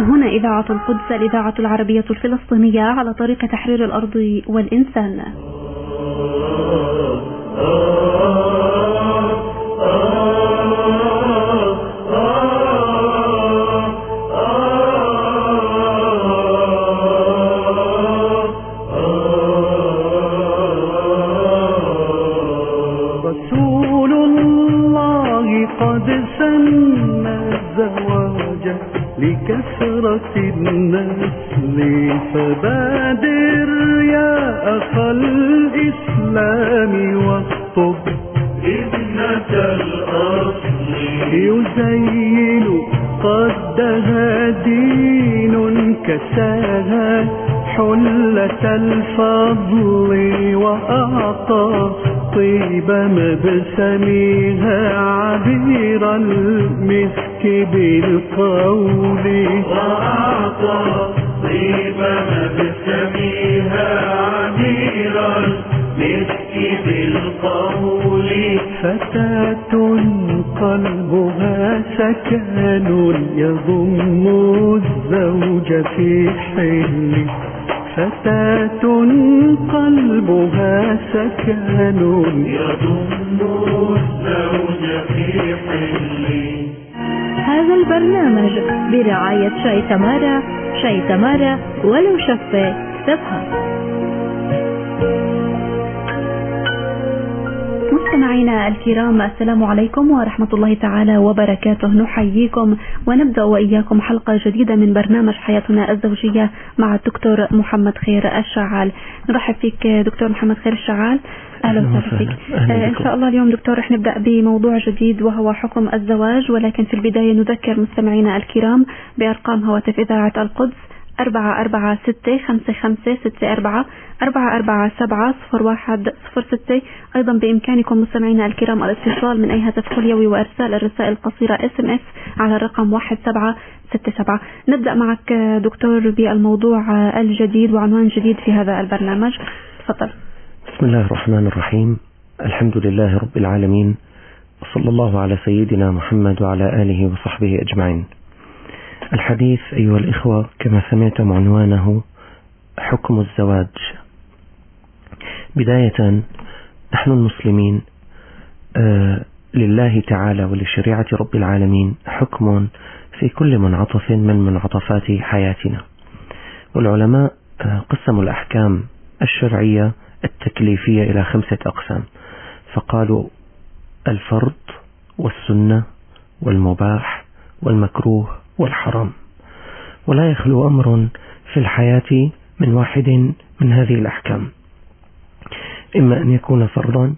هنا إذاعة القدس، الإذاعة العربية الفلسطينية على طريق تحرير الأرض والإنسان. رسول الله قد سن الزواج لكثرة النسل، فبادر يا أخا الإسلام واخطب ابنة الأصل، يزين قدها دين كساها حلة الفضل، وأعطى طيب مبسمها عبير المسك بالقول، وأعطى طيب مبسمها عبير المسك بالقول. فتاة قلبها سكن يضم الزوج في حل، فتاة قلبها سكن يضم الزوج في حل. هذا البرنامج برعاية شاي تمارا. شاي تمارا ولو شفة تفهم. مستمعينا الكرام، السلام عليكم ورحمة الله تعالى وبركاته. نحييكم ونبدأ وإياكم حلقة جديدة من برنامج حياتنا الزوجية مع الدكتور محمد خير الشعال. نرحب فيك دكتور محمد خير الشعال، أهلا وسهلا فيك. إن شاء الله اليوم دكتور رح نبدأ بموضوع جديد وهو حكم الزواج، ولكن في البداية نذكر مستمعينا الكرام بأرقام هواتف إذاعة القدس 4465564 4470106. أيضا بإمكانكم مستمعينا الكرام الاتصال من أي هاتف خليوي وإرسال الرسائل القصيرة SMS على الرقم 1767. نبدأ معك دكتور بالموضوع الجديد وعنوان جديد في هذا البرنامج، تفضل. بسم الله الرحمن الرحيم، الحمد لله رب العالمين، وصلى الله على سيدنا محمد وعلى آله وصحبه أجمعين. الحديث أيها الإخوة كما سمعتم عنوانه حكم الزواج. بداية نحن المسلمين لله تعالى ولشريعة رب العالمين حكم في كل منعطف من منعطفات حياتنا، والعلماء قسموا الأحكام الشرعية التكليفية إلى 5 أقسام، فقالوا الفرض والسنة والمباح والمكروه والحرام، ولا يخلو أمر في الحياة من واحد من هذه الأحكام، إما أن يكون فرضا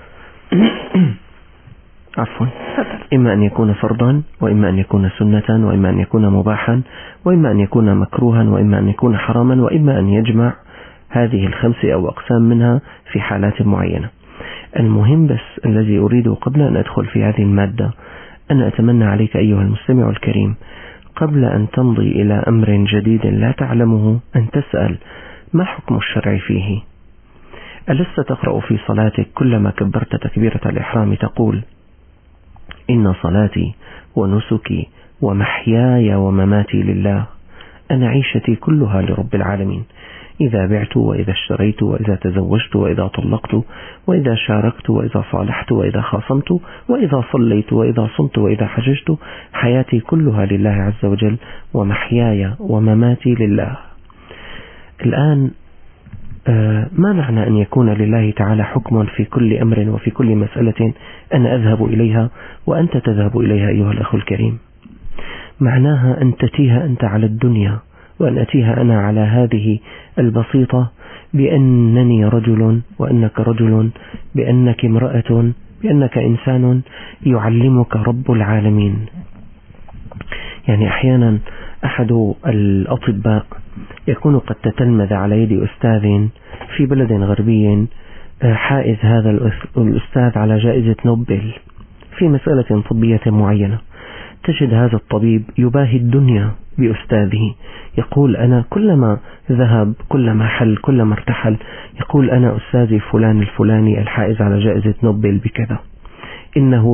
إما أن يكون فرضا، وإما أن يكون سنة، وإما أن يكون مباحا، وإما أن يكون مكروها، وإما أن يكون حراما، وإما أن يجمع هذه ال5 أو أقسام منها في حالات معينة. المهم بس الذي أريده قبل أن أدخل في هذه المادة أن أتمنى عليك أيها المستمع الكريم قبل أن تمضي إلى أمر جديد لا تعلمه أن تسأل ما حكم الشرع فيه. ألست تقرأ في صلاتك كلما كبرت تكبيرة الإحرام تقول إن صلاتي ونسكي ومحياي ومماتي لله، أنا عيشتي كلها لرب العالمين، إذا بعت وإذا اشتريت وإذا تزوجت وإذا طلقت وإذا شاركت وإذا صالحت وإذا خاصمت وإذا صليت وإذا صمت وإذا حججت، حياتي كلها لله عز وجل ومحياي ومماتي لله. الآن ما معنى أن يكون لله تعالى حكم في كل أمر وفي كل مسألة أنا أذهب إليها وأنت تذهب إليها أيها الأخ الكريم؟ معناها أن تتيها أنت على الدنيا وأن أتيها أنا على هذه البسيطة بأنني رجل وأنك رجل، بأنك امرأة، بأنك إنسان يعلمك رب العالمين. يعني أحيانا أحد الأطباء يكون قد تتلمذ على يد أستاذ في بلد غربي حائز هذا الأستاذ على جائزة نوبل في مسألة طبية معينة. تجد هذا الطبيب يباهي الدنيا بأستاذه، يقول أنا كلما ذهب كلما حل كلما ارتحل يقول أنا أستاذي فلان الفلاني الحائز على جائزة نوبل بكذا. إنه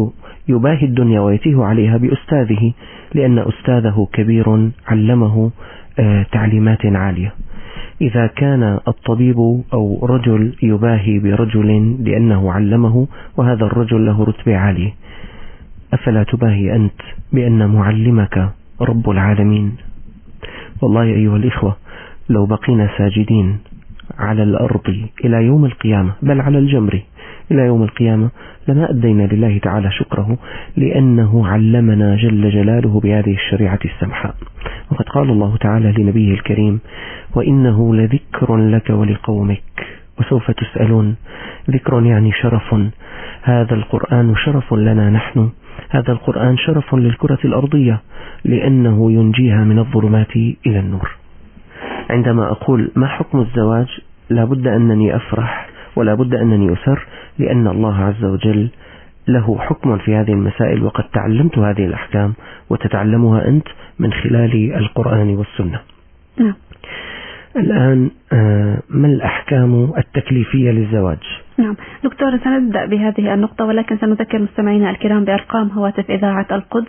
يباهي الدنيا ويتيه عليها بأستاذه، لأن أستاذه كبير علمه تعليمات عالية. إذا كان الطبيب أو رجل يباهي برجل لأنه علمه وهذا الرجل له رتبة عالية، أفلا تباهي أنت بأن معلمك رب العالمين؟ والله أيها الإخوة، لو بقينا ساجدين على الأرض إلى يوم القيامة، بل على الجمر إلى يوم القيامة، لما أدينا لله تعالى شكره، لأنه علمنا جل جلاله بهذه الشريعة السمحاء. وقد قال الله تعالى لنبيه الكريم: وإنه لذكر لك ولقومك وسوف تسألون. ذكر يعني شرف، هذا القرآن شرف لنا نحن، هذا القرآن شرف للكرة الأرضية، لأنه ينجيها من الظلمات إلى النور. عندما أقول ما حكم الزواج، لابد أنني أفرح ولا بد أنني أسر، لأن الله عز وجل له حكم في هذه المسائل، وقد تعلمت هذه الأحكام وتتعلمها أنت من خلال القرآن والسنة. الآن ما الأحكام التكليفية للزواج؟ نعم دكتور، سنبدأ بهذه النقطة، ولكن سنذكر مستمعينا الكرام بأرقام هواتف إذاعة القدس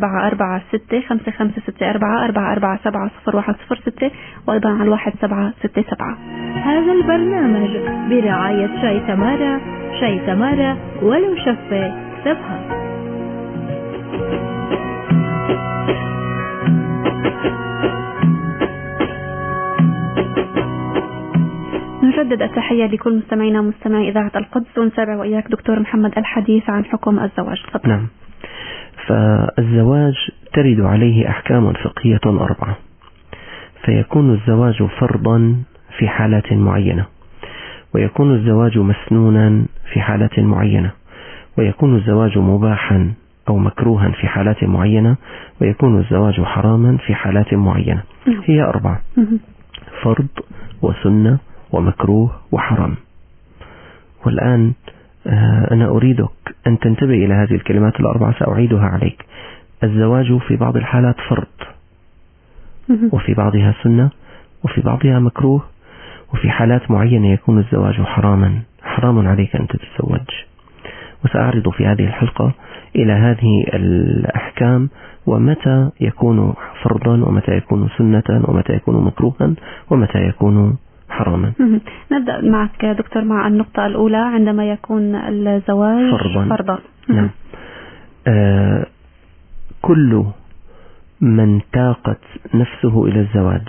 446-554-447-0106 وأيضا على 1767. هذا البرنامج برعاية شاي تمارا، شاي تمارا ولو شفة سبها. نجدد التحية لكل مستمعينا ومستمعي إذاعة القدس، ونتابع وإياك دكتور محمد الحديث عن حكم الزواج. تفضل. نعم، فالزواج ترد عليه أحكام فقهية 4، فيكون الزواج فرضا في حالات معينة، ويكون الزواج مسنونا في حالات معينة، ويكون الزواج مباحا أو مكروها في حالات معينة، ويكون الزواج حراما في حالات معينة. هي 4: فرض وسنة ومكروه وحرام. والآن أنا أريدك أن تنتبه إلى هذه الكلمات 4، سأعيدها عليك. الزواج في بعض الحالات فرض، وفي بعضها سنة، وفي بعضها مكروه، وفي حالات معينة يكون الزواج حراما، حرام عليك أن تتزوج. وسأعرض في هذه الحلقة إلى هذه الأحكام، ومتى يكون فرضا، ومتى يكون سنة، ومتى يكون مكروها، ومتى يكون حراما. نبدأ معك دكتور مع النقطة الأولى، عندما يكون الزواج فرضا. نعم. كل من تاقت نفسه إلى الزواج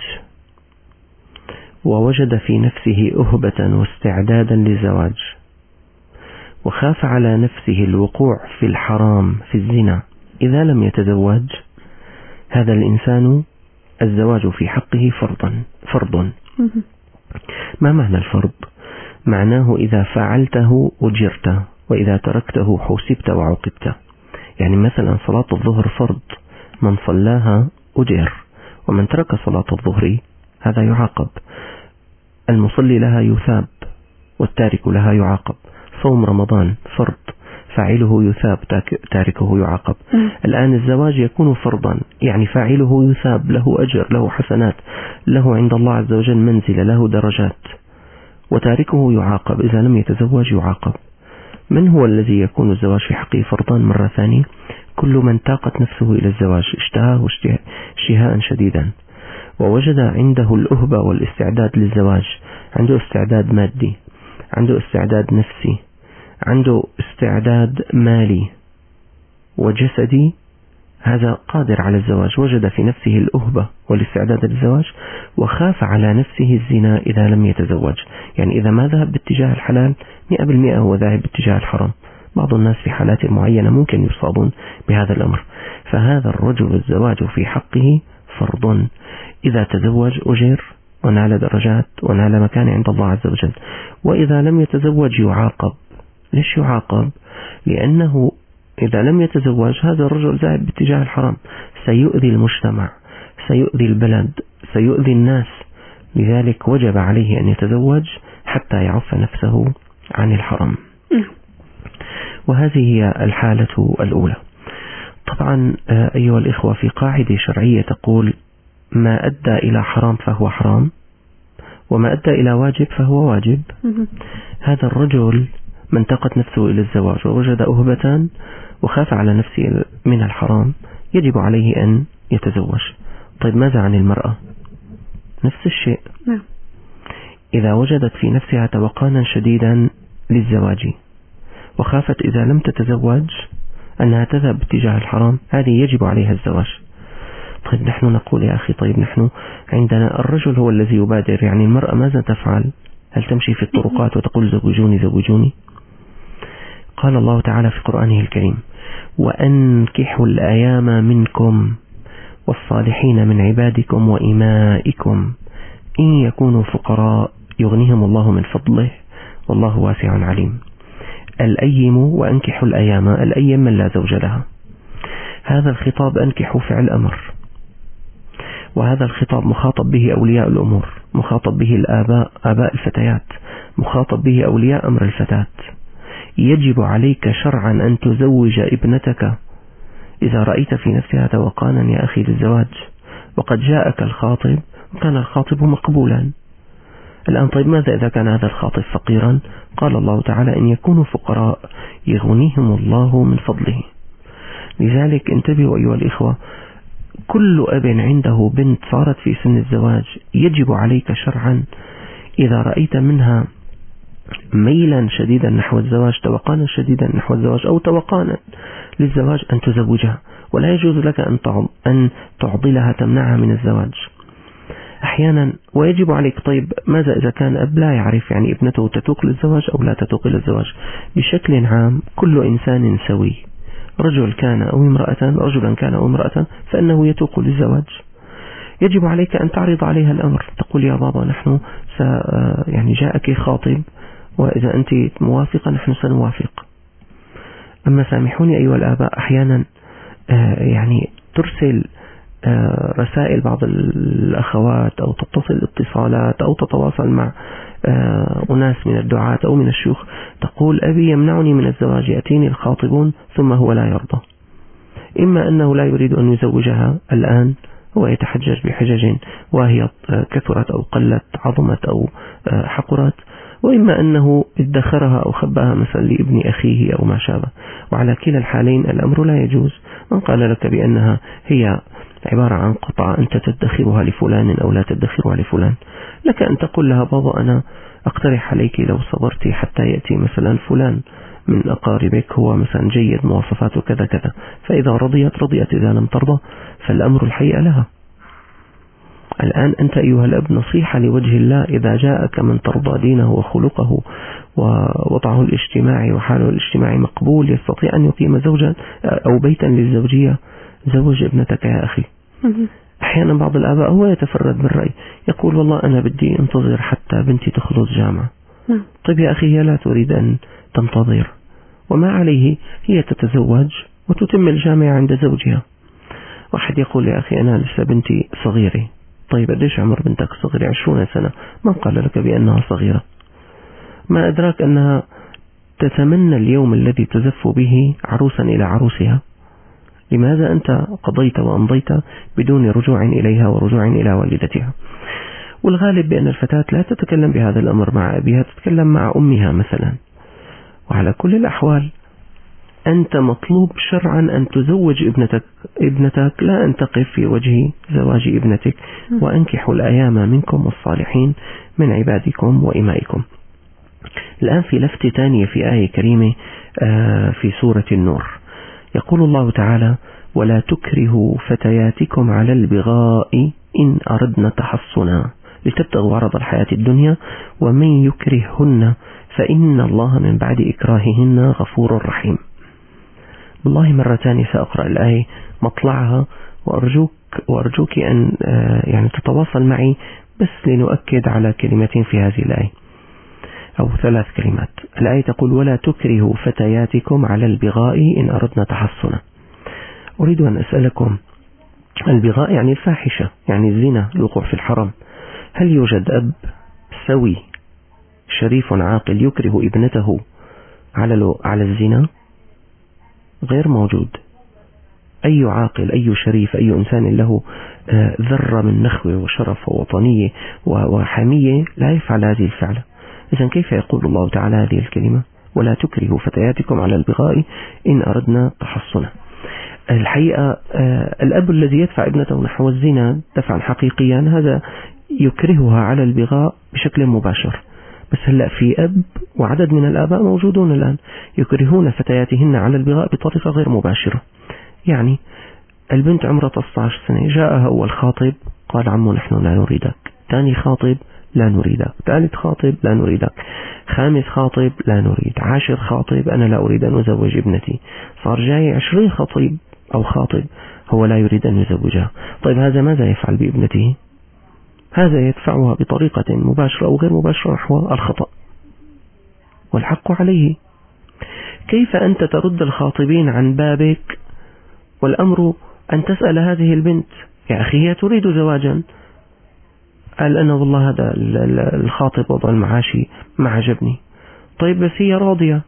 ووجد في نفسه أهبة واستعدادا للزواج، وخاف على نفسه الوقوع في الحرام في الزنا إذا لم يتزوج، هذا الإنسان الزواج في حقه فرض. ما معنى الفرض؟ معناه إذا فعلته أجرت، وإذا تركته حوسبت وعوقبت. يعني مثلا صلاة الظهر فرض، من صلاها أجر، ومن ترك صلاة الظهر هذا يعاقب. المصلي لها يثاب والتارك لها يعاقب. صوم رمضان فرض، فاعله يثاب، تاركه يعاقب. الآن الزواج يكون فرضا، يعني فاعله يثاب، له أجر، له حسنات، له عند الله عز وجل منزلة، له درجات، وتاركه يعاقب إذا لم يتزوج يعاقب. من هو الذي يكون الزواج في حقه فرضا مرة ثانية؟ كل من تاقت نفسه إلى الزواج، اشتهاه اشتهاء شديدا، ووجد عنده الأهبة والاستعداد للزواج، عنده استعداد مادي، عنده استعداد نفسي، عنده استعداد مالي وجسدي، هذا قادر على الزواج، وجد في نفسه الأهبة والاستعداد للزواج، وخاف على نفسه الزنا إذا لم يتزوج. يعني إذا ما ذهب باتجاه الحلال 100% هو ذاهب باتجاه الحرام. بعض الناس في حالات معينة ممكن يصابون بهذا الأمر. فهذا الرجل الزواج في حقه فرض، إذا تزوج أجر ونال درجات ونال مكان عند الله عز وجل، وإذا لم يتزوج يعاقب. ليش يعاقب؟ لأنه إذا لم يتزوج هذا الرجل ذاهب باتجاه الحرام، سيؤذي المجتمع، سيؤذي البلد، سيؤذي الناس. لذلك وجب عليه أن يتزوج حتى يعف نفسه عن الحرام. وهذه هي الحالة الأولى. طبعا أيها الإخوة، في قاعدة شرعية تقول: ما أدى إلى حرام فهو حرام، وما أدى إلى واجب فهو واجب. هذا الرجل من انتقت نفسه إلى الزواج ووجد أهبة وخاف على نفسه من الحرام يجب عليه أن يتزوج. طيب ماذا عن المرأة؟ نفس الشيء. إذا وجدت في نفسها توقانا شديدا للزواج وخافت إذا لم تتزوج أنها تذهب اتجاه الحرام، هذه يجب عليها الزواج. طيب نحن نقول يا أخي، طيب نحن عندنا الرجل هو الذي يبادر، يعني المرأة ماذا تفعل؟ هل تمشي في الطرقات وتقول زوجوني زوجوني؟ قال الله تعالى في قرآنه الكريم: وأنكحوا الأيام منكم والصالحين من عبادكم وإمائكم إن يكونوا فقراء يغنيهم الله من فضله والله واسع عليم. الأيم وأنكحوا الأيام، الأيم من لا زوج لها. هذا الخطاب أنكحوا فعل أمر، وهذا الخطاب مخاطب به أولياء الأمور، مخاطب به الآباء، آباء الفتيات، مخاطب به أولياء أمر الفتاة. يجب عليك شرعا أن تزوج ابنتك إذا رأيت في نفسها توقانا يا أخي للزواج، وقد جاءك الخاطب وكان الخاطب مقبولا. الآن طيب ماذا إذا كان هذا الخاطب فقيرا؟ قال الله تعالى: إن يكونوا فقراء يغنيهم الله من فضله. لذلك انتبهوا أيها الإخوة، كل أب عنده بنت صارت في سن الزواج يجب عليك شرعا إذا رأيت منها ميلا شديدا نحو الزواج، توقانا شديدا نحو الزواج أو توقانا للزواج، أن تزوجها، ولا يجوز لك أن تعضلها تمنعها من الزواج أحيانا. ويجب عليك، طيب ماذا إذا كان أب لا يعرف يعني ابنته تتوق للزواج أو لا تتوق للزواج؟ بشكل عام كل إنسان سوي، رجل كان أو امرأة، رجلا كان أو امرأة، فإنه يتوق للزواج. يجب عليك أن تعرض عليها الأمر، تقول: يا بابا نحن يعني جاءك خاطب، وإذا أنت موافقة نحن سنوافق. أما سامحوني أيها الآباء، أحيانا يعني ترسل رسائل بعض الأخوات أو تتصل اتصالات أو تتواصل مع أناس من الدعاة أو من الشيوخ، تقول: أبي يمنعني من الزواج، يأتيني الخاطبون ثم هو لا يرضى. إما أنه لا يريد أن يزوجها الآن ويتحجج بحجج وهي كثرت أو قلت، عظمت أو حقرت، وإما أنه ادخرها أو خبأها مثلا لابن أخيه أو ما شابه. وعلى كلا الحالين الأمر لا يجوز. من قال لك بأنها هي عبارة عن قطعة أنت تدخرها لفلان أو لا تدخرها لفلان؟ لك أن تقول لها: بابا أنا أقترح عليك لو صبرتي حتى يأتي مثلا فلان من أقاربك هو مثلا جيد مواصفاته كذا كذا، فإذا رضيت رضيت، إذا لم ترضى فالأمر الحقيقة لها. الآن أنت أيها الأب نصيحة لوجه الله، إذا جاءك من ترضى دينه وخلقه ووضعه الاجتماعي وحاله الاجتماعي مقبول، يستطيع أن يقيم زوجا أو بيتا للزوجية، زوج ابنتك يا أخي. أحيانا بعض الآباء هو يتفرد بالرأي، يقول: والله أنا بدي انتظر حتى بنتي تخلص جامعة. طيب يا أخي، هي لا تريد أن تنتظر، وما عليه، هي تتزوج وتتم الجامعة عند زوجها. واحد يقول: يا أخي أنا لسه بنتي صغيرة. طيب قديش عمر بنتك صغيرة؟ 20 سنة. من قال لك بأنها صغيرة؟ ما أدراك أنها تتمنى اليوم الذي تزف به عروسا إلى عروسها؟ لماذا أنت قضيت وأمضيت بدون رجوع إليها ورجوع إلى والدتها؟ والغالب بأن الفتاة لا تتكلم بهذا الأمر مع أبيها، تتكلم مع أمها مثلا. وعلى كل الأحوال أنت مطلوب شرعا أن تزوج ابنتك، لا أن تقف في وجه زواج ابنتك. وأنكحوا الأيام منكم والصالحين من عبادكم وإمائكم. الآن في لفتة ثانية في آية كريمة في سورة النور، يقول الله تعالى: ولا تكرهوا فتياتكم على البغاء إن أردنا تحصنا لتبتغوا عرض الحياة الدنيا ومن يكرههن فإن الله من بعد إكراههن غفور رحيم. والله مرة ثانية سأقرأ الآية مطلعها، وأرجوك أن يعني تتواصل معي بس لنؤكد على كلمتين في هذه الآية أو 3 كلمات. الآية تقول: ولا تكرهوا فتياتكم على البغاء إن أردنا تحصنا. أريد أن أسألكم، البغاء يعني الفاحشة، يعني الزنا، الوقوع في الحرام. هل يوجد أب سوي شريف عاقل يكره ابنته على الزنا؟ غير موجود. أي عاقل، أي شريف، أي إنسان له ذرة من نخوة وشرف ووطنية وحمية لا يفعل هذه الفعلة. إذن كيف يقول الله تعالى هذه الكلمة؟ ولا تكرهوا فتياتكم على البغاء إن أردنا تحصنا. الحقيقة الأب الذي يدفع ابنته نحو الزنا دفعا حقيقيا هذا يكرهها على البغاء بشكل مباشر. بس هلأ في أب وعدد من الآباء موجودون الآن يكرهون فتياتهن على البغاء بطريقة غير مباشرة. يعني البنت عمرها 13 سنة، جاءها أول خاطب قال عمو نحن لا نريدك، ثاني خاطب لا نريدك، ثالث خاطب لا نريدك، خامس خاطب لا نريد، 10 خاطب أنا لا أريد أن أزوج ابنتي، صار جاي 20 خطيب أو خاطب هو لا يريد أن يزوجها. طيب هذا ماذا يفعل بابنته؟ هذا يدفعها بطريقة مباشرة أو غير مباشرة نحو الخطأ، والحق عليه. كيف أنت ترد الخاطبين عن بابك والأمر أن تسأل هذه البنت يا أخي هي تريد زواجا، قال أنا والله هذا الخاطب وضع المعاشي ما عجبني. طيب بس هي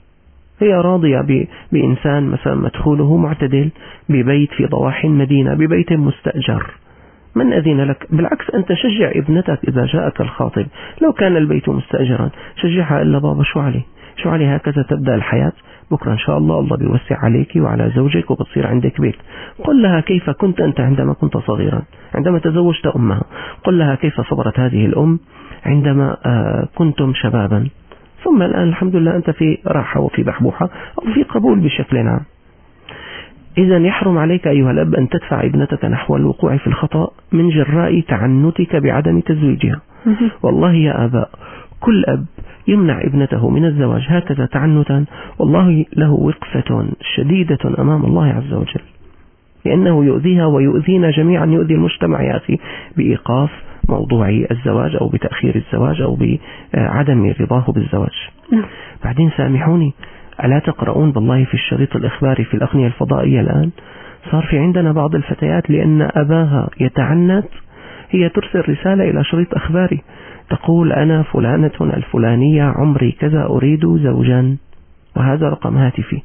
راضية بإنسان مثلا مدخوله معتدل ببيت في ضواحي المدينة ببيت مستأجر، من أذن لك؟ بالعكس أنت شجع ابنتك إذا جاءك الخاطب، لو كان البيت مستأجرا شجعها، إلا بابا شو علي هكذا تبدأ الحياة، بكرة إن شاء الله بيوسع عليك وعلى زوجك وبتصير عندك بيت. قل لها كيف كنت أنت عندما كنت صغيرا عندما تزوجت أمها، قل لها كيف صبرت هذه الأم عندما كنتم شبابا، ثم الآن الحمد لله أنت في راحة وفي بحبوحة أو في قبول بشكل عام. إذا يحرم عليك أيها الأب أن تدفع ابنتك نحو الوقوع في الخطأ من جراء تعنتك بعدم تزويجها. والله يا آباء كل أب يمنع ابنته من الزواج هكذا تعنتا والله له وقفة شديدة أمام الله عز وجل، لأنه يؤذيها ويؤذينا جميعا، يؤذي المجتمع يا أخي بإيقاف موضوع الزواج أو بتأخير الزواج أو بعدم رضاه بالزواج. بعدين سامحوني، ألا تقرؤون بالله في الشريط الإخباري في الأغنية الفضائية الآن صار في عندنا بعض الفتيات لأن أباها يتعنت هي ترسل رسالة إلى شريط أخباري تقول أنا فلانة الفلانية عمري كذا أريد زوجا وهذا رقم هاتفي.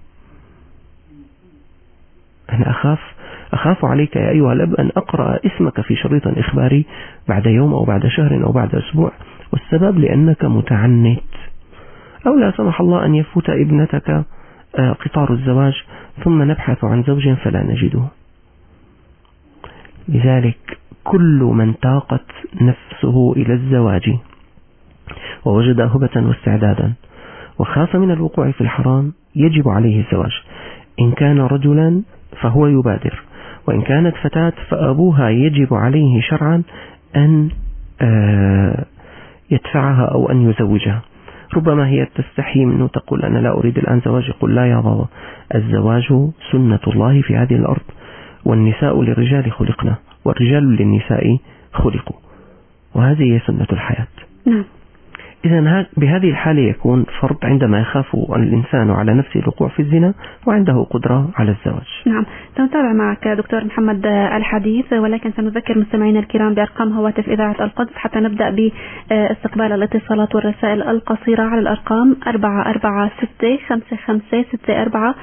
أنا أخاف عليك يا أيها الأب أن أقرأ اسمك في شريط إخباري بعد يوم أو بعد شهر أو بعد أسبوع، والسبب لأنك متعنت، أو لا سمح الله أن يفوت ابنتك قطار الزواج ثم نبحث عن زوج فلا نجده. لذلك كل من طاقت نفسه إلى الزواج ووجد هبة واستعدادا وخاف من الوقوع في الحرام يجب عليه الزواج. إن كان رجلا فهو يبادر، وإن كانت فتاة فأبوها يجب عليه شرعا أن يدفعها أو أن يزوجها. ربما هي تستحي منه تقول أنا لا أريد الآن زواج، يقول لا يا بابا الزواج سنة الله في هذه الأرض، والنساء للرجال خلقنا والرجال للنساء خلقوا، وهذه هي سنة الحياة. إذن بهذه الحالة يكون فرض عندما يخاف الإنسان على نفسه الوقوع في الزنا وعنده قدرة على الزواج. نعم، سنتابع معك دكتور محمد الحديث، ولكن سنذكر مستمعينا الكرام بأرقام هواتف إذاعة القدس حتى نبدأ باستقبال الاتصالات والرسائل القصيرة على الأرقام 4465564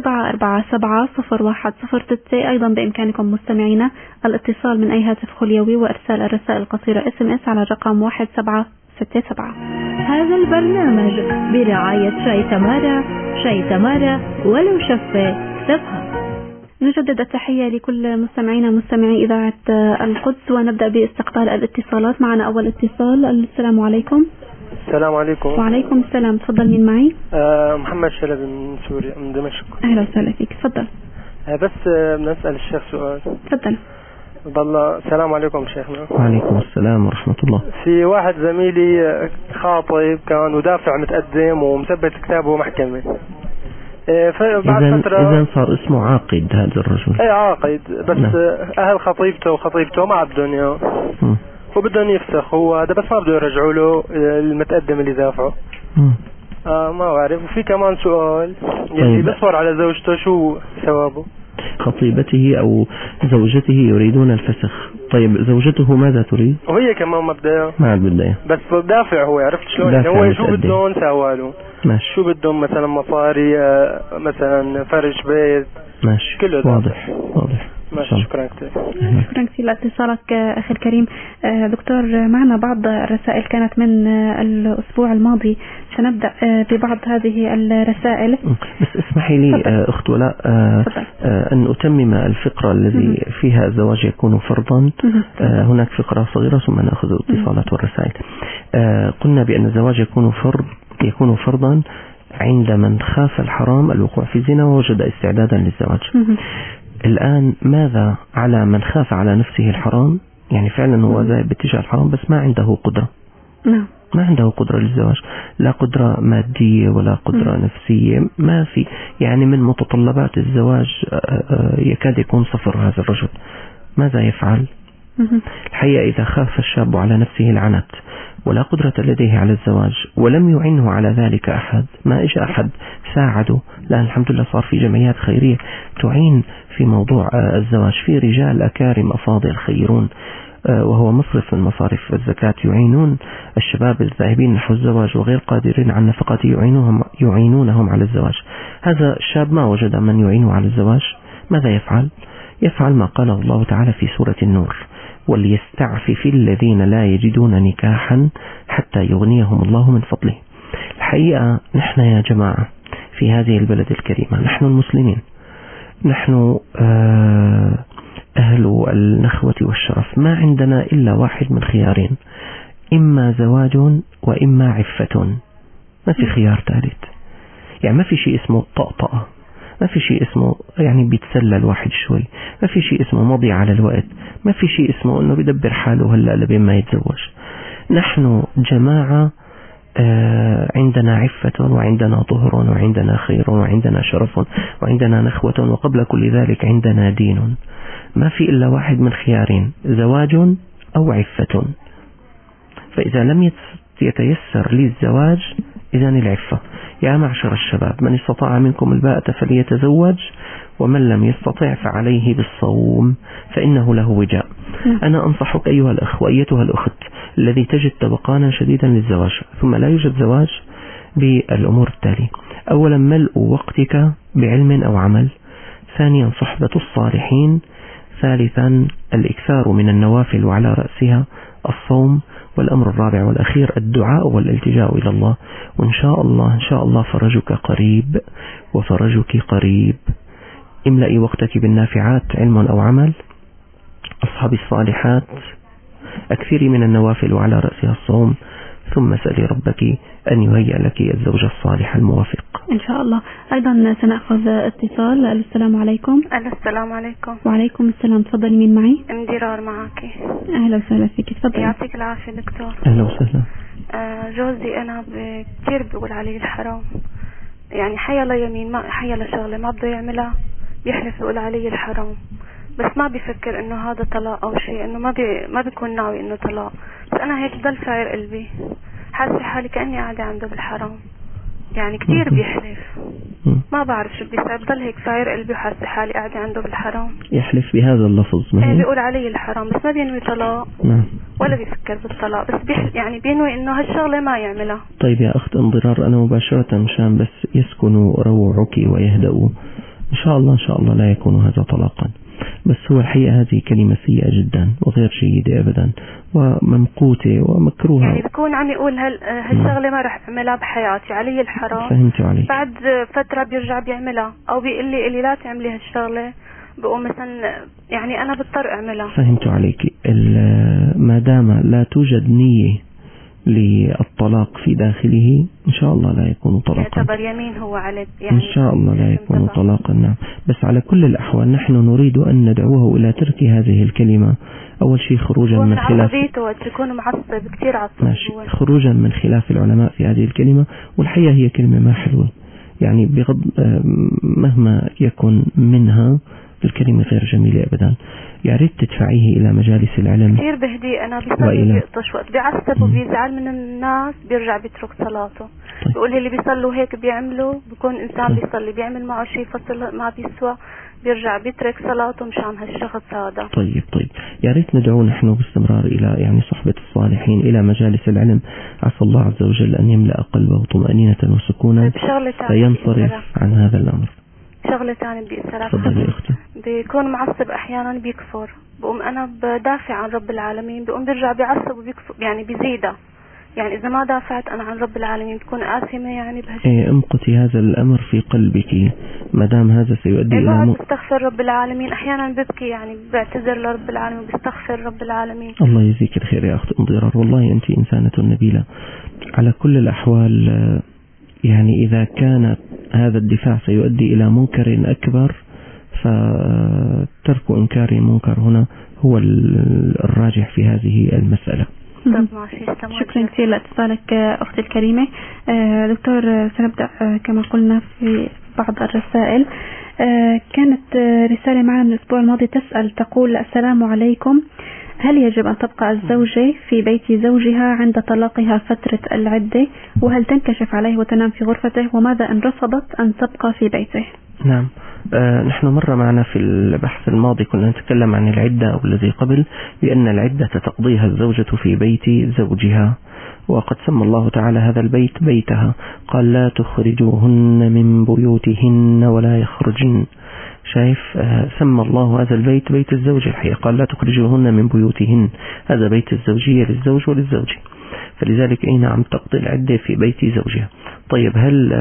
4470106. أيضا بإمكانكم مستمعينا الاتصال من أي هاتف خليوي وإرسال الرسائل القصيرة SMS على رقم 1767. هذا البرنامج برعاية شاي تمارا ولو شفة تفهم. نجدد التحية لكل مستمعينا مستمعي إذاعة القدس ونبدأ باستقبال الاتصالات. معنا أول اتصال. السلام عليكم. السلام عليكم. وعليكم السلام. تفضل، مين معي؟ محمد شلبي من سوريا من دمشق. أهلا وسهلا فيك، تفضل. بس بنسأل الشيخ سؤال. تفضل. والله السلام عليكم شيخنا. وعليكم السلام ورحمة الله. في واحد زميلي خاطب كان ودافع متقدم ومثبت كتابه محكمة. بعد فترة إذن صار اسمه عاقد هذا الرجل. اي عاقد، بس أهل خطيبته وخطيبته ما عبدون اياه وبدهم يفسخ هو هذا، بس ما بدهم يرجعوا له المتقدم اللي دافعه. ما بعرف. وفي كمان سؤال، اللي بيصور على زوجته شو ثوابه؟ خطيبته أو زوجته يريدون الفسخ. طيب زوجته ماذا تريد؟ وهي كمان ما بدها بس دافع هو، عرفت شلون؟ يعني هو شو بدهم سوالون ماشي. شو بدهم مثلا مصاري، مثلا فرش بيت، ماشي كله واضح. شكرا كثير. شكرا كثير لاتصالك أخي الكريم. دكتور، معنا بعض الرسائل كانت من الأسبوع الماضي، سنبدأ ببعض هذه الرسائل. بس اسمحي لي أخت ولاء أن أتمم الفقرة الذي فيها الزواج يكون فرضا. هناك فقرة صغيرة ثم نأخذ الاتصالات والرسائل. قلنا بأن الزواج يكون فرضا عند من خاف الحرام الوقوع في الزنا ووجد استعدادا للزواج. الآن ماذا على من خاف على نفسه الحرام؟ يعني فعلا هو ذاهب باتجاه الحرام بس ما عنده قدرة، ما عنده قدرة للزواج، لا قدرة مادية ولا قدرة نفسية، ما في يعني من متطلبات الزواج يكاد يكون صفر هذا الرجل. ماذا يفعل؟ الحقيقة إذا خاف الشاب على نفسه العنت ولا قدرة لديه على الزواج ولم يعنه على ذلك أحد، ما إجا أحد ساعده، لا الحمد لله صار في جمعيات خيرية تعين في موضوع الزواج، في رجال أكارم أفاضل خيرون وهو مصرف من مصارف الزكاة يعينون الشباب الذاهبين نحو الزواج وغير قادرين على النفقات يعينونهم على الزواج. هذا الشاب ما وجد من يعينه على الزواج، ماذا يفعل؟ يفعل ما قاله الله تعالى في سورة النور: وليستعفف الذين لا يجدون نكاحا حتى يغنيهم الله من فضله. الحقيقة نحن يا جماعة في هذه البلد الكريمة، نحن المسلمين، نحن أهل النخوة والشرف، ما عندنا إلا واحد من خيارين: إما زواج وإما عفة. ما في خيار ثالث. يعني ما في شيء اسمه طقطقة، ما في شيء اسمه يعني بيتسلى الواحد شوي، ما في شيء اسمه مضي على الوقت، ما في شيء اسمه انه بيدبر حاله هلا لبين ما يتزوج. نحن جماعة عندنا عفة وعندنا طهر وعندنا خير وعندنا شرف وعندنا نخوة، وقبل كل ذلك عندنا دين. ما في إلا واحد من خيارين: زواج أو عفة. فإذا لم يتيسر لي الزواج إذن العفة. يا معشر الشباب، من استطاع منكم الباءة فليتزوج ومن لم يستطع فعليه بالصوم فإنه له وجاء. أنا أنصحك أيها الأخ وأيتها الأخت الذي تجد توقانا شديدا للزواج ثم لا يوجد زواج بالأمور التالية: أولا ملء وقتك بعلم أو عمل، ثانيا صحبة الصالحين، ثالثا الإكثار من النوافل وعلى رأسها الصوم، والأمر الرابع والأخير الدعاء والالتجاء إلى الله. وإن شاء الله فرجك قريب وفرجك قريب. املئي وقتك بالنافعات، علم أو عمل، أصحاب الصالحات، أكثري من النوافل وعلى رأسها الصوم، ثم سألي ربك أن يهيئ لك الزوج الصالح الموافق إن شاء الله. أيضا سنأخذ اتصال. السلام عليكم. السلام عليكم. وعليكم السلام. تفضلي، مين معي؟ مديرار معك. أهلا وسهلا فيك، تفضلي. يعطيك العافية دكتور. أهلا وسهلا. جوزي أنا كتير بيقول علي الحرام، يعني حيلا يمين ما حيلا شغلة ما بده يعملها بيحلف يقول علي الحرام، بس ما بيفكر إنه هذا طلاق أو شيء، إنه ما بيكون ناوي إنه طلاق. بس أنا هيك ضل ساير قلبي، حاسة حالي كأني قاعدة عنده بالحرام، يعني كتير بيحلف، ما بعرف شو بيصير، بضل هيك ساير قلبي وحاسة حالي قاعدة عنده بالحرام. يحلف بهذا اللفظ؟ بيقول علي الحرام بس ما بينوي طلاق ولا بيفكر بالطلاق، بس يعني بينوي إنه هالشغلة ما يعملها. طيب يا أخت انضرار، أنا مباشرة مشان بس يسكن روعك ويهدأوا إن شاء الله لا يكون هذا طلاقا، بس هو الحقيقة هذه كلمة سيئة جدا وغير جيدة أبدا وممقوتة ومكروهة. يعني بكون عم يقول هالشغلة ما رح أعملها بحياتي، علي الحرام. فهمت عليك. بعد فترة بيرجع بيعملها أو بيقول لي لا تعملي هالشغلة، بقوم مثلا يعني أنا بضطر أعملها. فهمت عليك. ما دام لا توجد نية للطلاق في داخله إن شاء الله لا يكون طلاقا. يعتبر يمين هو على يعني إن شاء الله لا يكون طلاقا. نعم. بس على كل الأحوال نحن نريد أن ندعوه إلى ترك هذه الكلمة. أول شيء خروجا من خلاف تكون معصب كثير عصب. ماشي. خروجا من خلاف العلماء في هذه الكلمة، والحقيقة هي كلمة ما حلوة، يعني بغض مهما يكن منها الكلمة غير جميلة أبدا. يا ريت تدفعيه إلى مجالس العلم. كثير بهدي أنا بيصلي بيقطش وقت، بيعصب وبيزعل من الناس، بيرجع بيترك صلاته. طيب. بيقول لي اللي بيصلوا هيك بيعملوا، بيكون إنسان بيصلي بيعمل معه شيء فصل ما بيسوى، بيرجع بيترك صلاته مشان هالشخص هذا. طيب يا ريت ندعو نحن باستمرار إلى يعني صحبة الصالحين، إلى مجالس العلم. عسى الله عز وجل أن يملأ قلبه طمأنينة وسكونا فينصرف عن هذا الأمر. شغلة ثانية بدي أسأل تفضلي أختي. بيكون معصب أحيانا بيكفر، بقوم أنا بدافع عن رب العالمين بقوم بيرجع بيعصب وبيكفر، يعني بيزيده. يعني إذا ما دافعت أنا عن رب العالمين بتكون آثمة يعني بهالشيء. امقتي هذا الأمر في قلبك ما دام هذا سيؤدي إلى بستغفر رب العالمين، أحيانا ببكي يعني بعتذر لرب العالمين بستغفر رب العالمين. الله يجزيك الخير يا أخت أم ضرار، والله أنت إنسانة نبيلة على كل الأحوال. يعني إذا كان هذا الدفاع سيؤدي إلى منكر أكبر فترك إنكار المنكر هنا هو الراجح في هذه المسألة. شكرا كثير لاتصالك أختي الكريمة. دكتور، سنبدأ كما قلنا في بعض الرسائل. كانت رسالة معنا من الأسبوع الماضي تسأل تقول: السلام عليكم، هل يجب أن تبقى الزوجة في بيت زوجها عند طلاقها فترة العدة؟ وهل تنكشف عليه وتنام في غرفته؟ وماذا إن رفضت أن تبقى في بيته؟ نعم، نحن مرة معنا في البحث الماضي كنا نتكلم عن العدة أو الذي قبل بأن العدة تقضيها الزوجة في بيت زوجها، وقد سمى الله تعالى هذا البيت بيتها، قال: لا تخرجوهن من بيوتهن ولا يخرجن. شايف، سمى الله هذا البيت بيت الزوج الحقيقة، قال: لا تخرجوهن من بيوتهن، هذا بيت الزوجية للزوج وللزوجة، فلذلك أي نعم تقضي العدة في بيت زوجها. طيب، هل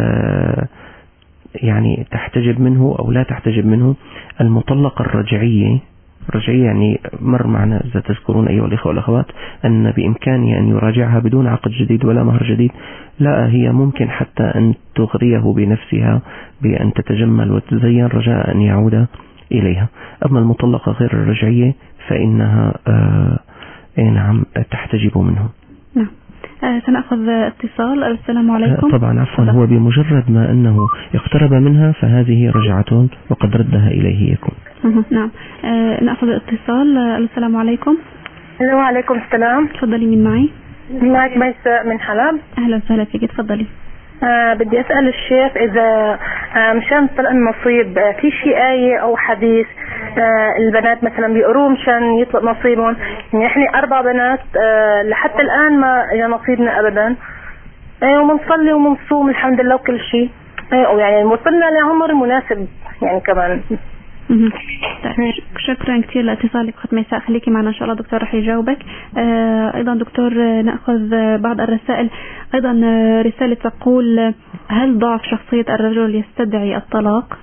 يعني تحتجب منه أو لا تحتجب منه؟ المطلقة الرجعية يعني مر معنا إذا تذكرون أيها الإخوة والأخوات أن بإمكانه أن يراجعها بدون عقد جديد ولا مهر جديد. لا، هي ممكن حتى أن تغريه بنفسها بأن تتجمل وتزين رجاء أن يعود إليها. أما المطلقة غير الرجعية فإنها نعم تحتجب منه. نعم. سنأخذ اتصال. السلام عليكم. طبعا عفوا، هو بمجرد ما أنه اقترب منها فهذه رجعة وقد ردها إليه يكون. نعم. نأخذ اتصال. السلام عليكم. وعليكم السلام. تفضلي، من معي؟ معك ميساء من حلب. أهلا وسهلا فيك، تفضلي. بدي أسأل الشيخ إذا مشان طلع النصيب في شيء آية أو حديث البنات مثلا بيقروه مشان يطلق نصيبهم. يعني إحنا 4 بنات لحتى الآن ما إجا نصيبنا أبدا، ومنصلي ومنصوم الحمد لله وكل شيء، يعني وصلنا لعمر مناسب يعني كمان. شكرا كثير لاتصالك أخت ميساء، خليكي معنا إن شاء الله دكتور رح يجاوبك. أيضا دكتور نأخذ بعض الرسائل. أيضا رسالة تقول: هل ضعف شخصية الرجل يستدعي الطلاق؟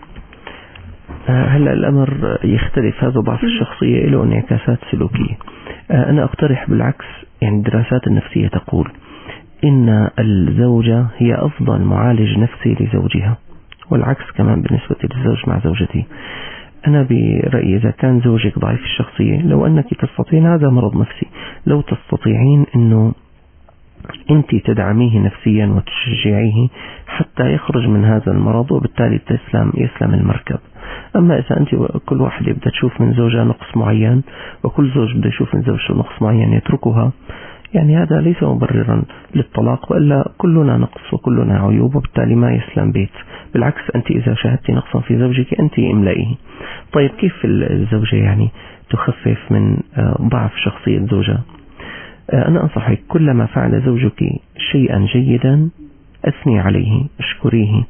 هلا الأمر يختلف، هذا ضعف الشخصية له انعكاسات سلوكية. أنا أقترح بالعكس، يعني الدراسات النفسية تقول إن الزوجة هي أفضل معالج نفسي لزوجها، والعكس كمان بالنسبة للزوج مع زوجته. أنا برأيي إذا كان زوجك ضعيف الشخصية، لو أنك تستطيعين، هذا مرض نفسي، لو تستطيعين أنه أنت تدعميه نفسيا وتشجعيه حتى يخرج من هذا المرض، وبالتالي يسلم المركب. أما إذا أنت كل واحدة بدها تشوف من زوجها نقص معين وكل زوج بده يشوف من زوجته نقص معين يتركها، يعني هذا ليس مبررا للطلاق، وإلا كلنا نقص وكلنا عيوب، وبالتالي ما يسلم بيت. بالعكس، أنت إذا شاهدت نقصا في زوجك أنت املئيه. طيب، كيف الزوجة يعني تخفف من ضعف شخصية زوجها؟ أنا أنصحك كلما فعل زوجك شيئا جيدا أثني عليه، اشكريه.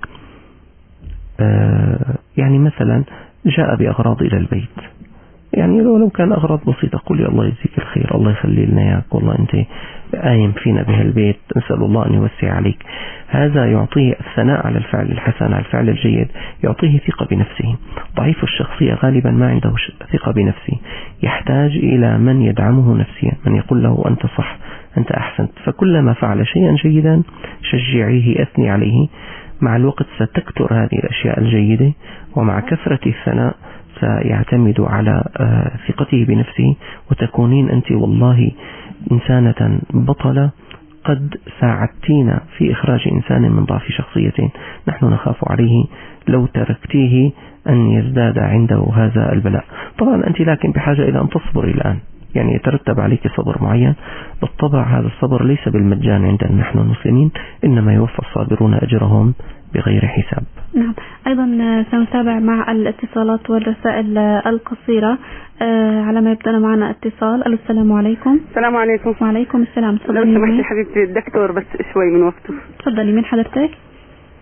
يعني مثلا جاء بأغراض إلى البيت، يعني لو كان أغراض بسيطة قولي: الله يجزيك الخير، الله يخلي لنا إياك، والله أنت قايم فينا بهالبيت، نسأل الله أن يوسع عليك. هذا يعطيه الثناء على الفعل الحسن، على الفعل الجيد، يعطيه ثقة بنفسه. ضعيف الشخصية غالبا ما عنده ثقة بنفسه، يحتاج إلى من يدعمه نفسيا، من يقول له: أنت صح، أنت أحسنت. فكلما فعل شيئا جيدا شجعيه، أثني عليه. مع الوقت ستكثر هذه الأشياء الجيدة، ومع كثرة الثناء سيعتمد على ثقته بنفسه، وتكونين أنت والله إنسانة بطلة قد ساعدتينا في إخراج إنسان من ضعف شخصيته نحن نخاف عليه لو تركتيه أن يزداد عنده هذا البلاء. طبعا أنت لكن بحاجة إلى أن تصبري الآن، يعني يترتب عليك صبر معين. بالطبع هذا الصبر ليس بالمجان عندنا نحن المسلمين، إنما يوفى الصابرون أجرهم بغير حساب. نعم. أيضا سنتابع مع الاتصالات والرسائل القصيرة على ما يبدأ معنا اتصال. السلام عليكم. السلام عليكم. وعليكم السلام. لو سمحتي حبيبتي الدكتور بس شوي من وقته. تفضلي، من حضرتك؟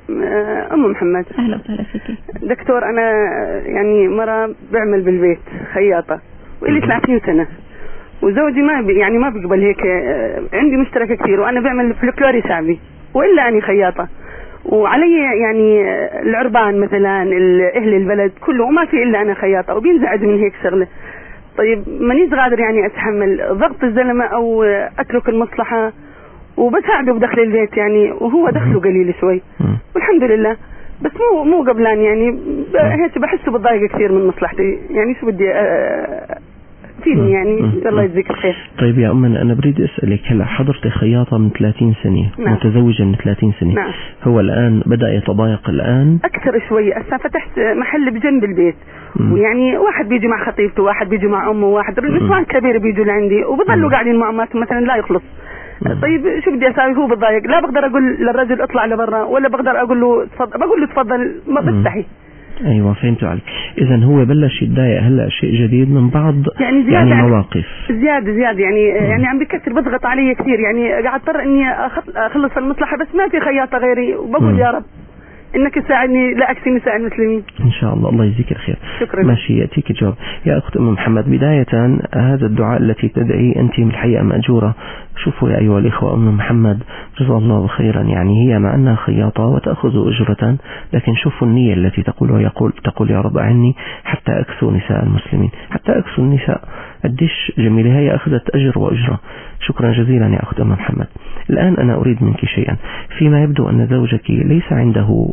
أم محمد. أهلا وسهلا فيك دكتور. أنا يعني مرة بعمل بالبيت خياطة وإلي 30 سنة، وزوجي ما بيقبل هيك. عندي مشتركة كثير، وأنا بعمل فلكلوري شعبي وإلا أنا خياطة، وعلي يعني العربان مثلا أهل البلد كله، وما في إلا أنا خياطة، وبينزعج من هيك شغلة. طيب مانيش قادر يعني أتحمل ضغط الزلمة أو أترك المصلحة، وبساعده بدخل البيت يعني، وهو دخله قليل شوي والحمد لله، بس مو قبلان يعني هيك بحسه بتضايق كثير من مصلحتي. يعني شو بدي فيني يعني. الله يجزيك الخير. طيب يا أمنا، أنا بريد أسألك، هلا حضرتي خياطة من 30 سنة، نعم. متزوجة من 30 سنة. نعم. هو الآن بدأ يتضايق الآن أكثر شوي. فتحت محل بجنب البيت، ويعني واحد بيجي مع خطيبته، واحد بيجي مع أمه، واحد نسوان كبير بيجوا لعندي، وبضلوا قاعدين مع أماتهم مثلا لا يخلص. طيب شو بدي أسوي؟ هو بتضايق، لا بقدر أقول للرجل اطلع لبرا، ولا بقدر أقول له تفضل، بقول له تفضل، ما بستحي. ايوه فهمت عليك. اذا هو بلش يتضايق هلا شيء جديد من بعض يعني مواقف زياده يعني عم بكثر، بضغط علي كثير، يعني قاعد اضطر اني اخلص المصلحه، بس ما في خياطه غيري، وبقول يا رب انك تساعدني لا اكفي نساء المسلمين ان شاء الله. الله يجزيك الخير. شكرا. ماشي، ياتيك الجواب. يا اخت ام محمد، بدايه هذا الدعاء التي تدعي انت من الحقيقه ماجوره. شوفوا يا ايها الاخوه، ام محمد جزا الله خيرا، يعني هي مع انها خياطه وتاخذ اجره، لكن شوفوا النيه التي تقول يا رب اعني حتى اكسو نساء المسلمين، حتى اكسو النساء. قديش جميله، هي اخذت اجر واجره. شكرا جزيلا يا اخت ام محمد. الان انا اريد منك شيئا. فيما يبدو ان زوجك ليس عنده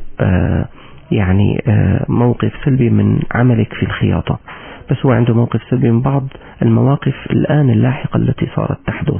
موقف سلبي من عملك في الخياطة، بس هو عنده موقف سلبي من بعض المواقف الآن اللاحقة التي صارت تحدث.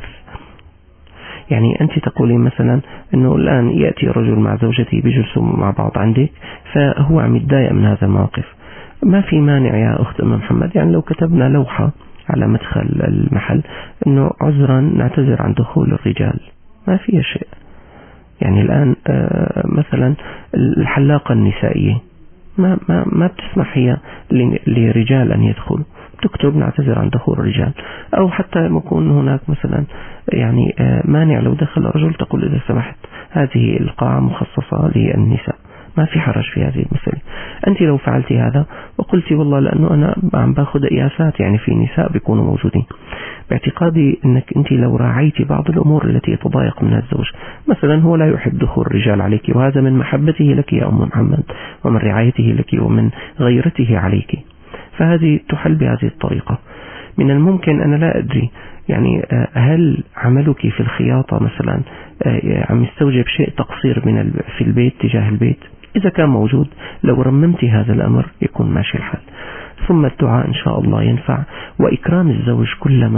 يعني أنت تقولين مثلا أنه الآن يأتي رجل مع زوجته بيجلسوا مع بعض عندك، فهو عم يتضايق من هذا الموقف. ما في مانع يا أخت أم محمد، يعني لو كتبنا لوحة على مدخل المحل أنه عذرا نعتذر عن دخول الرجال، ما فيها شيء. يعني الآن مثلا الحلاقة النسائية ما بتسمح هي لرجال أن يدخلوا، تكتب نعتذر عن دخول الرجال. أو حتى يكون هناك مثلا يعني مانع لو دخل رجل، تقول إذا سمحت هذه القاعة مخصصة للنساء، ما في حرج في هذه المسألة. أنت لو فعلتي هذا وقلتي والله لأنه أنا عم باخذ قياسات، يعني في نساء بيكونوا موجودين، باعتقادي أنك أنت لو راعيتي بعض الأمور التي يتضايق منها الزوج، مثلا هو لا يحب دخول الرجال عليك، وهذا من محبته لك يا أم محمد، ومن رعايته لك، ومن غيرته عليك، فهذه تحل بهذه الطريقة. من الممكن، أنا لا أدري يعني هل عملك في الخياطة مثلا عم يستوجب شيء تقصير في البيت تجاه البيت؟ إذا كان موجود، لو رممتي هذا الأمر يكون ماشي الحال. ثم الدعاء إن شاء الله ينفع، وإكرام الزوج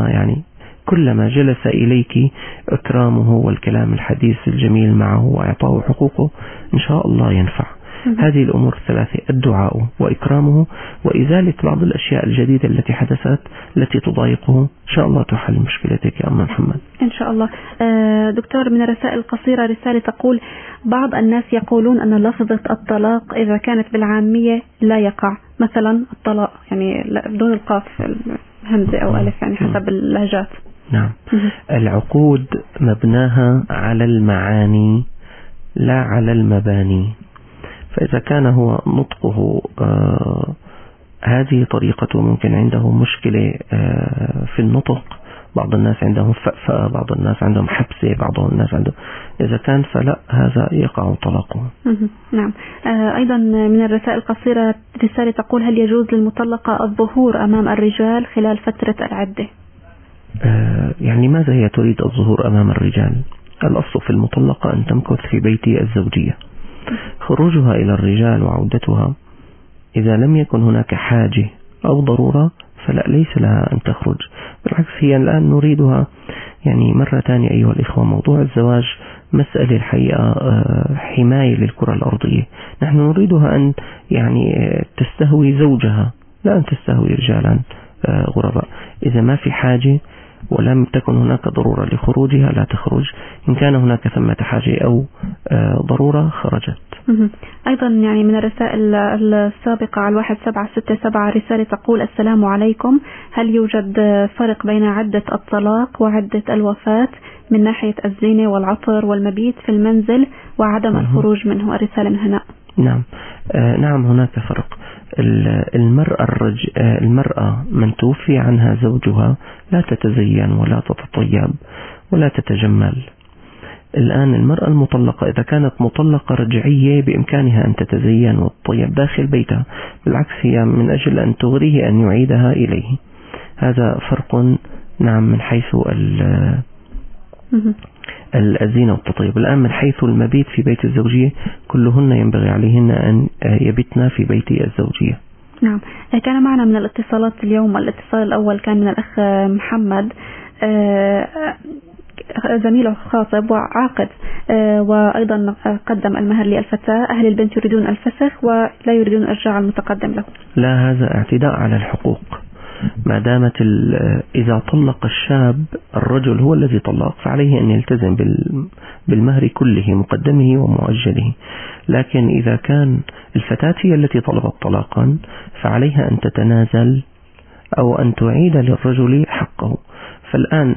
كلما جلس إليك إكرامه والكلام الحديث الجميل معه وإعطاه حقوقه إن شاء الله ينفع. هذه الأمور الثلاثة، الدعاء وإكرامه وإزالة بعض الأشياء الجديدة التي حدثت التي تضايقه، إن شاء الله تحل مشكلتك يا أم محمد إن شاء الله. دكتور، من الرسائل القصيرة رسالة تقول: بعض الناس يقولون أن لفظة الطلاق إذا كانت بالعامية لا يقع، مثلا الطلاق يعني بدون القاف همزة أو ألف، يعني حسب اللهجات. نعم. العقود مبناها على المعاني لا على المباني، فإذا كان هو نطقه هذه طريقته، ممكن عنده مشكلة في النطق، بعض الناس عندهم فأفأة، بعض الناس عندهم حبسة، بعض الناس عندهم، إذا كان فلا، هذا يقع طلاقه. نعم. أيضا من الرسائل القصيرة رسالة تقول: هل يجوز للمطلقة الظهور أمام الرجال خلال فترة العدة؟ يعني ماذا هي تريد الظهور أمام الرجال؟ الأصل في المطلقة أن تمكث في بيت الزوجية. خروجها إلى الرجال وعودتها إذا لم يكن هناك حاجة أو ضرورة فلا، ليس لها أن تخرج. بالعكس، هي الآن نريدها يعني مرة ثانية أيها الإخوة، موضوع الزواج مسألة الحقيقة حماية للكرة الأرضية. نحن نريدها أن يعني تستهوي زوجها، لا أن تستهوي رجالا غرباء. إذا ما في حاجة ولم تكن هناك ضرورة لخروجها لا تخرج. إن كان هناك ثمة حاجة أو ضرورة خرجت. أيضا يعني من الرسائل السابقة على 1767 رسالة تقول: السلام عليكم، هل يوجد فرق بين عدة الطلاق وعدة الوفاة من ناحية الزينة والعطر والمبيت في المنزل وعدم الخروج منه؟ الرسالة من هنا. نعم هناك فرق. المرأة من توفي عنها زوجها لا تتزين ولا تتطيب ولا تتجمل. الآن المرأة المطلقة إذا كانت مطلقة رجعية بإمكانها أن تتزين وتطيب داخل بيتها، بالعكس هي من أجل أن تغريه أن يعيدها إليه. هذا فرق نعم من حيث الزينة والتطيب. الآن من حيث المبيت في بيت الزوجية كلهن ينبغي عليهن أن يبتن في بيت الزوجية. نعم. كان معنا من الاتصالات اليوم، الاتصال الأول كان من الأخ محمد، زميله خاطب وعاقد، وأيضا قدم المهر للفتاة. أهل البنت يريدون الفسخ ولا يريدون إرجاع المتقدم له. لا، هذا اعتداء على الحقوق. ما دامت إذا طلق الشاب الرجل هو الذي طلق فعليه أن يلتزم بالمهر كله مقدمه ومؤجله. لكن إذا كان الفتاة هي التي طلبت طلاقا فعليها أن تتنازل أو أن تعيد للرجل حقه. فالآن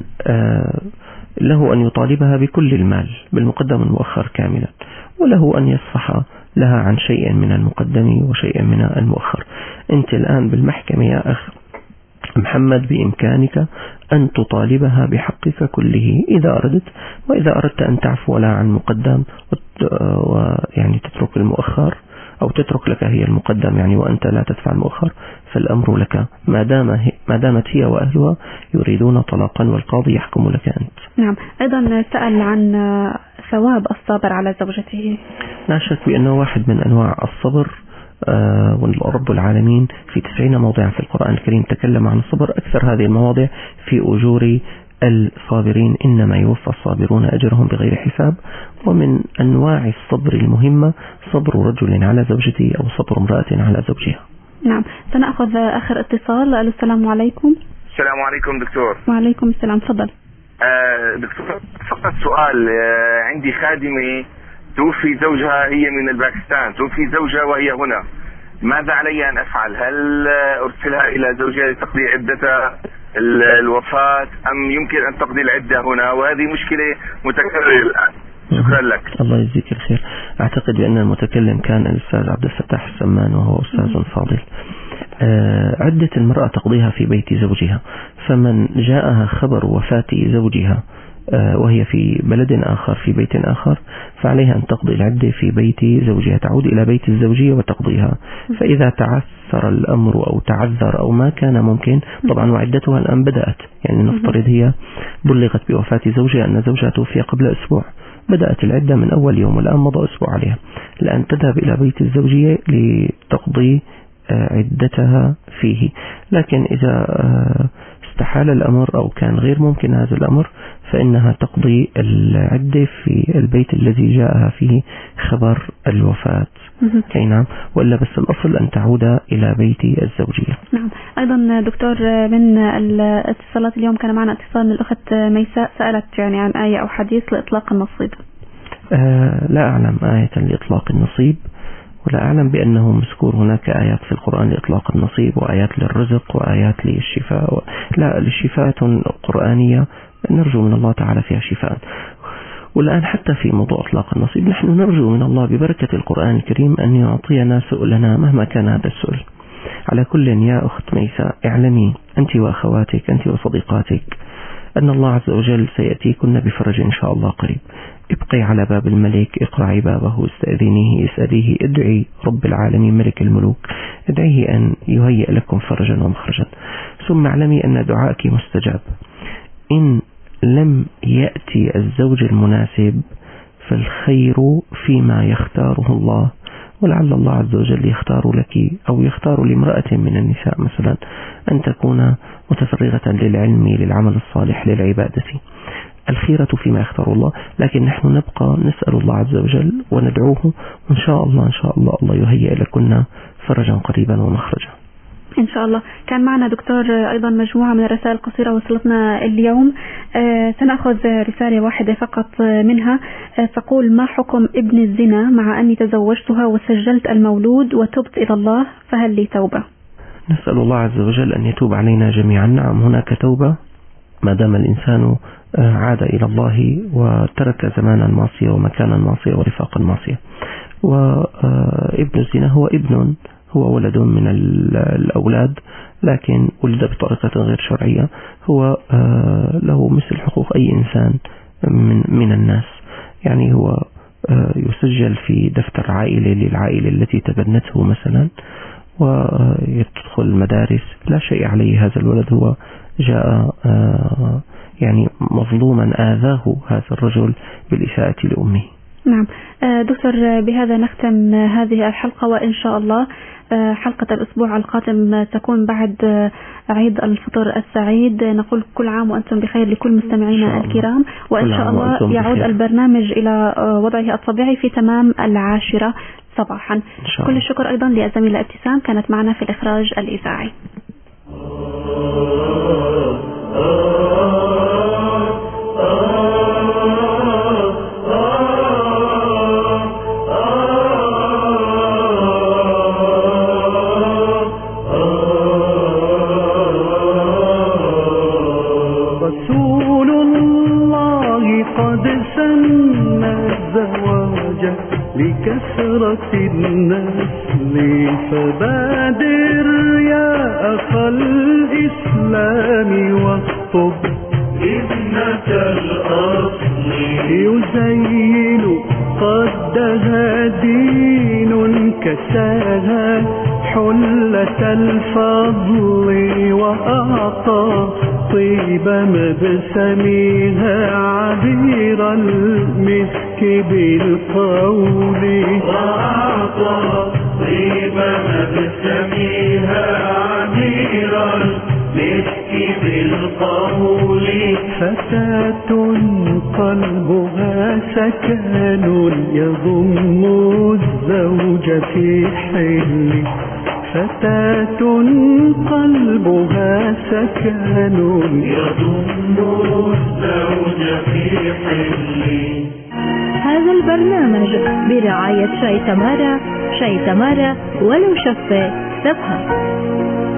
له أن يطالبها بكل المال بالمقدم والمؤخر كاملا، وله أن يصفح لها عن شيء من المقدم وشيء من المؤخر. أنت الآن بالمحكمة يا أخ محمد بإمكانك أن تطالبها بحقك كله إذا أردت، وإذا أردت أن تعفو لها عن مقدم ويعني تترك المؤخر أو تترك لك هي المقدم يعني وأنت لا تدفع المؤخر، فالأمر لك ما دامت هي وأهلها يريدون طلاقا والقاضي يحكم لك أنت. نعم. أيضا سأل عن ثواب الصابر على زوجته. لا شك بأنه واحد من أنواع الصبر، والرب العالمين في 90 موضعا في القرآن الكريم تكلم عن الصبر. أكثر هذه المواضع في أجور الصابرين، إنما يوفى الصابرون أجرهم بغير حساب. ومن أنواع الصبر المهمة صبر رجل على زوجته أو صبر امرأة على زوجها. نعم. سنأخذ آخر اتصال. السلام عليكم. السلام عليكم دكتور. وعليكم السلام، تفضل. دكتور فقط سؤال. عندي خادمة توفي زوجها، هي من الباكستان، توفي زوجها وهي هنا، ماذا علي أن أفعل؟ هل أرسلها إلى زوجها لتقضي عدة الوفاة أم يمكن أن تقضي العدة هنا؟ وهذه مشكلة متكررة الآن. شكرا لك. الله يجزيك الخير. أعتقد بأن المتكلم كان الأستاذ عبد الفتاح السمان وهو أستاذ فاضل. عدة المرأة تقضيها في بيت زوجها، فمن جاءها خبر وفاة زوجها وهي في بلد آخر في بيت آخر فعليها أن تقضي العدة في بيت زوجها، تعود إلى بيت الزوجية وتقضيها. فإذا تعثر الأمر أو تعذر أو ما كان ممكن، طبعا وعدتها الآن بدأت، يعني نفترض هي بلغت بوفاة زوجها أن زوجها توفي قبل أسبوع، بدأت العدة من أول يوم والآن مضى أسبوع عليها. الآن تذهب إلى بيت الزوجية لتقضي عدتها فيه. لكن إذا استحال الأمر أو كان غير ممكن هذا الأمر فإنها تقضي العدة في البيت الذي جاءها فيه خبر الوفاة. أي نعم. ولا بس الأصل أن تعود إلى بيت الزوجية. نعم. أيضا دكتور من الاتصالات اليوم كان معنا اتصال من الأخت ميساء، سألت يعني عن آية أو حديث لإطلاق النصيب. لا أعلم آية لإطلاق النصيب، ولا أعلم بأنه مذكور هناك آيات في القرآن لإطلاق النصيب وآيات للرزق وآيات للشفاء. لا، للشفاءات قرآنية نرجو من الله تعالى فيها شفاء. والآن حتى في موضوع إطلاق النصيب نحن نرجو من الله ببركة القرآن الكريم أن يعطينا سؤلنا مهما كان هذا السؤل. على كل يا أخت ميساء اعلمي أنت وأخواتك أنت وصديقاتك أن الله عز وجل سيأتيكن بفرج إن شاء الله قريب. ابقي على باب الملك، اقرعي بابه، استأذنيه، اسأليه، ادعي رب العالمين ملك الملوك، ادعيه أن يهيئ لكم فرجا ومخرجا. ثم اعلمي أن دعائك مستجاب. إن لم يأتي الزوج المناسب فالخير فيما يختاره الله، ولعل الله عز وجل يختار لك أو يختار لامرأة من النساء مثلا أن تكون متفرغة للعلم، للعمل الصالح، للعبادة. الخيرة فيما يختار الله، لكن نحن نبقى نسأل الله عز وجل وندعوه، وإن شاء الله إن شاء الله الله يهيئ لكنا فرجا قريبا ومخرجا. إن شاء الله. كان معنا دكتور أيضا مجموعة من الرسائل القصيرة وصلتنا اليوم. سنأخذ رسالة واحدة فقط منها. تقول: ما حكم ابن الزنا مع أني تزوجتها وسجلت المولود وتبت إلى الله، فهل لي توبة؟ نسأل الله عز وجل أن يتوب علينا جميعا. نعم، هناك توبة ما دام الإنسان عاد إلى الله وترك زمان المعصية ومكان المعصية ورفاق المعصية. وابن الزنا هو ابن، هو ولد من الأولاد، لكن ولد بطريقة غير شرعية. هو له مثل حقوق أي إنسان من الناس. يعني هو يسجل في دفتر عائلة للعائلة التي تبنته مثلا، ويدخل المدارس، لا شيء عليه. هذا الولد هو جاء يعني مظلوما، آذاه هذا الرجل بالإساءة لأمه. نعم دكتور، بهذا نختم هذه الحلقة، وإن شاء الله حلقة الأسبوع القادم تكون بعد عيد الفطر السعيد. نقول كل عام وأنتم بخير لكل مستمعينا الكرام، وإن شاء الله يعود البرنامج إلى وضعه الطبيعي في تمام 10 صباحا. كل الشكر أيضا للزميلة ابتسام كانت معنا في الإخراج الإذاعي. رسول الله قد سن الزواج لكثرة النسل، فبادر يا أخا الإسلام واخطب ابنة الأصل، يزين قدها دين كساها حلة الفضل، وأعطى طيب مبسمها عبير المسك بالقول، وأعطى طيب مبسمها عبير المسك بالقول. فتاة قلبها سكن يضم الزوج في حل، فتاة قلبها سكن يضم الزوج في حل. هذا البرنامج برعاية شاي تمارا، شاي تمارا ولو شفة تفهم.